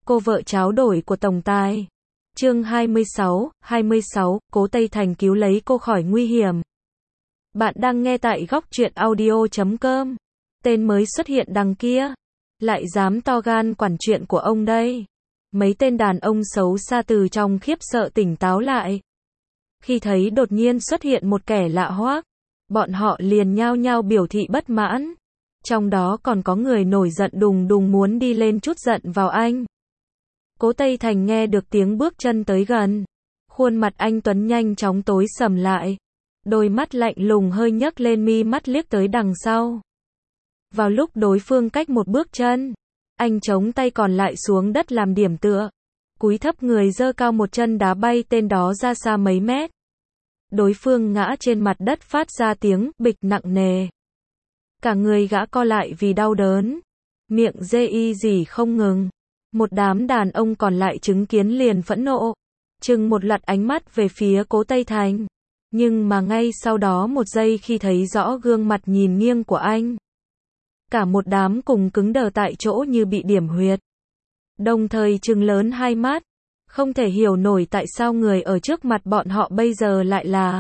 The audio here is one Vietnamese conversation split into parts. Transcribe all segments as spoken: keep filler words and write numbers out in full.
cô vợ tráo đổi của tổng tài. Chương hai mươi sáu, hai mươi sáu, Cố Tây Thành cứu lấy cô khỏi nguy hiểm. Bạn đang nghe tại góc truyện audio chấm com. Tên mới xuất hiện đằng kia, lại dám to gan quản chuyện của ông đây. Mấy tên đàn ông xấu xa từ trong khiếp sợ tỉnh táo lại. Khi thấy đột nhiên xuất hiện một kẻ lạ hoắc, bọn họ liền nhao nhao biểu thị bất mãn. Trong đó còn có người nổi giận đùng đùng muốn đi lên trút giận vào anh. Cố Tây Thành nghe được tiếng bước chân tới gần. Khuôn mặt anh Tuấn nhanh chóng tối sầm lại. Đôi mắt lạnh lùng hơi nhấc lên, mi mắt liếc tới đằng sau. Vào lúc đối phương cách một bước chân, anh chống tay còn lại xuống đất làm điểm tựa. Cúi thấp người giơ cao một chân đá bay tên đó ra xa mấy mét. Đối phương ngã trên mặt đất phát ra tiếng bịch nặng nề. Cả người gã co lại vì đau đớn. Miệng rê y rỉ không ngừng. Một đám đàn ông còn lại chứng kiến liền phẫn nộ. Chừng một loạt ánh mắt về phía Cố Tây Thành. Nhưng mà ngay sau đó một giây khi thấy rõ gương mặt nhìn nghiêng của anh, cả một đám cùng cứng đờ tại chỗ như bị điểm huyệt. Đồng thời trừng lớn hai mắt. Không thể hiểu nổi tại sao người ở trước mặt bọn họ bây giờ lại là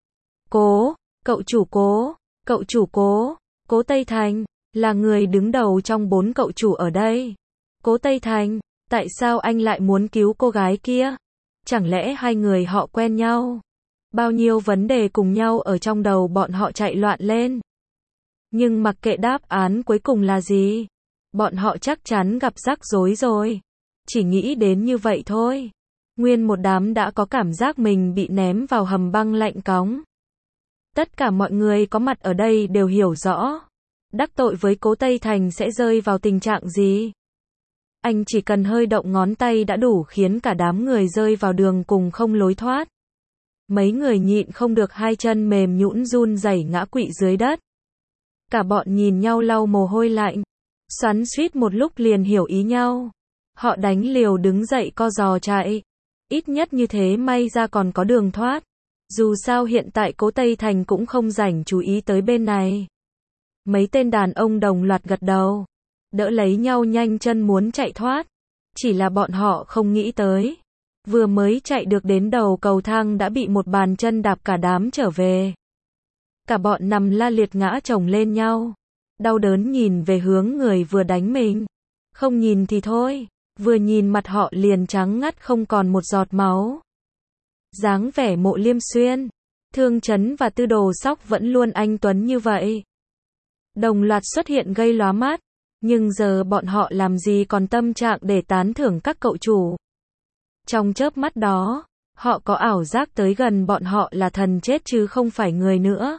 Cố, cậu chủ Cố, cậu chủ Cố, Cố Tây Thành, là người đứng đầu trong bốn cậu chủ ở đây. Cố Tây Thành, tại sao anh lại muốn cứu cô gái kia? Chẳng lẽ hai người họ quen nhau? Bao nhiêu vấn đề cùng nhau ở trong đầu bọn họ chạy loạn lên. Nhưng mặc kệ đáp án cuối cùng là gì, bọn họ chắc chắn gặp rắc rối rồi. Chỉ nghĩ đến như vậy thôi, nguyên một đám đã có cảm giác mình bị ném vào hầm băng lạnh cóng. Tất cả mọi người có mặt ở đây đều hiểu rõ, đắc tội với Cố Tây Thành sẽ rơi vào tình trạng gì. Anh chỉ cần hơi động ngón tay đã đủ khiến cả đám người rơi vào đường cùng không lối thoát. Mấy người nhịn không được hai chân mềm nhũn run rẩy ngã quỵ dưới đất. Cả bọn nhìn nhau lau mồ hôi lạnh, xoắn xuýt một lúc liền hiểu ý nhau. Họ đánh liều đứng dậy co giò chạy. Ít nhất như thế may ra còn có đường thoát. Dù sao hiện tại Cố Tây Thành cũng không rảnh chú ý tới bên này. Mấy tên đàn ông đồng loạt gật đầu, đỡ lấy nhau nhanh chân muốn chạy thoát. Chỉ là bọn họ không nghĩ tới, vừa mới chạy được đến đầu cầu thang đã bị một bàn chân đạp cả đám trở về. Cả bọn nằm la liệt ngã chồng lên nhau, đau đớn nhìn về hướng người vừa đánh mình. Không nhìn thì thôi, vừa nhìn mặt họ liền trắng ngắt không còn một giọt máu. Dáng vẻ Mộ Liêm Xuyên, Thương Chấn và Tư Đồ Sóc vẫn luôn anh tuấn như vậy. Đồng loạt xuất hiện gây lóa mắt, nhưng giờ bọn họ làm gì còn tâm trạng để tán thưởng các cậu chủ. Trong chớp mắt đó, họ có ảo giác tới gần bọn họ là thần chết chứ không phải người nữa.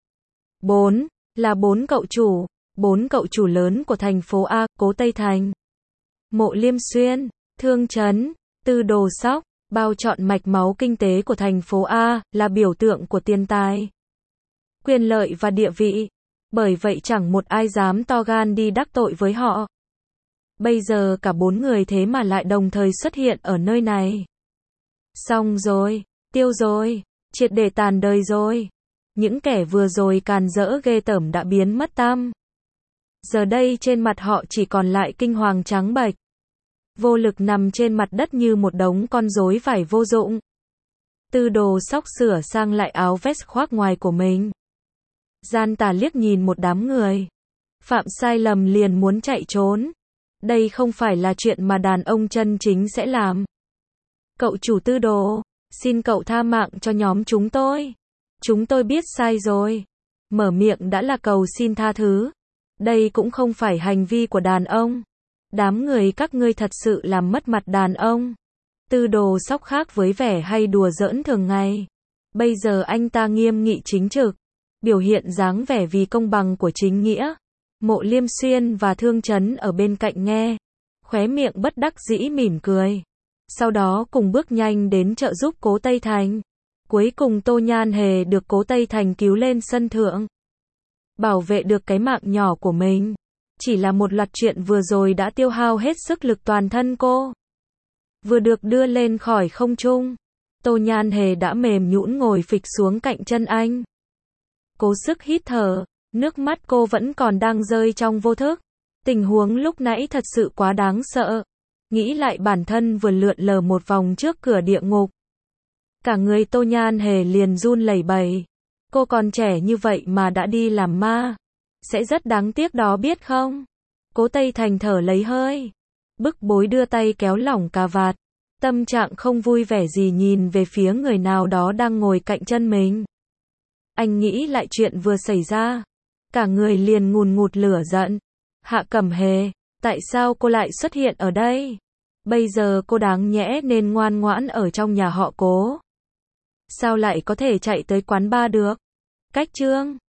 Bốn, là bốn cậu chủ, bốn cậu chủ lớn của thành phố A, Cố Tây Thành, Mộ Liêm Xuyên, Thương Chấn, Tư Đồ Sóc, bao trọn mạch máu kinh tế của thành phố A, là biểu tượng của tiền tài, quyền lợi và địa vị. Bởi vậy chẳng một ai dám to gan đi đắc tội với họ. Bây giờ cả bốn người thế mà lại đồng thời xuất hiện ở nơi này. Xong rồi, tiêu rồi, triệt để tàn đời rồi. Những kẻ vừa rồi càn rỡ ghê tởm đã biến mất tăm. Giờ đây trên mặt họ chỉ còn lại kinh hoàng trắng bệch, vô lực nằm trên mặt đất như một đống con rối vải vô dụng. Tư Đồ Sóc sửa sang lại áo vest khoác ngoài của mình. Gian tà liếc nhìn một đám người, phạm sai lầm liền muốn chạy trốn. Đây không phải là chuyện mà đàn ông chân chính sẽ làm. Cậu chủ Tư Đồ, xin cậu tha mạng cho nhóm chúng tôi. Chúng tôi biết sai rồi. Mở miệng đã là cầu xin tha thứ. Đây cũng không phải hành vi của đàn ông. Đám người các ngươi thật sự làm mất mặt đàn ông. Tư Đồ Sóc khác với vẻ hay đùa giỡn thường ngày. Bây giờ anh ta nghiêm nghị chính trực, biểu hiện dáng vẻ vì công bằng của chính nghĩa. Mộ Liêm Xuyên và Thương Chấn ở bên cạnh nghe, khóe miệng bất đắc dĩ mỉm cười. Sau đó cùng bước nhanh đến trợ giúp Cố Tây Thành. Cuối cùng Tô Nhan Hề được Cố Tây Thành cứu lên sân thượng, bảo vệ được cái mạng nhỏ của mình. Chỉ là một loạt chuyện vừa rồi đã tiêu hao hết sức lực toàn thân cô. Vừa được đưa lên khỏi không trung, Tô Nhan Hề đã mềm nhũn ngồi phịch xuống cạnh chân anh. Cố sức hít thở, nước mắt cô vẫn còn đang rơi trong vô thức. Tình huống lúc nãy thật sự quá đáng sợ. Nghĩ lại bản thân vừa lượn lờ một vòng trước cửa địa ngục. Cả người Tô Nhan Hề liền run lẩy bẩy. Cô còn trẻ như vậy mà đã đi làm ma. Sẽ rất đáng tiếc đó biết không? Cố Tây Thành thở lấy hơi. Bức bối đưa tay kéo lỏng cà vạt. Tâm trạng không vui vẻ gì nhìn về phía người nào đó đang ngồi cạnh chân mình. Anh nghĩ lại chuyện vừa xảy ra. Cả người liền ngùn ngụt lửa giận. Hạ Cẩm Hề, tại sao cô lại xuất hiện ở đây? Bây giờ cô đáng nhẽ nên ngoan ngoãn ở trong nhà họ Cố. Sao lại có thể chạy tới quán bar được? Cách Trương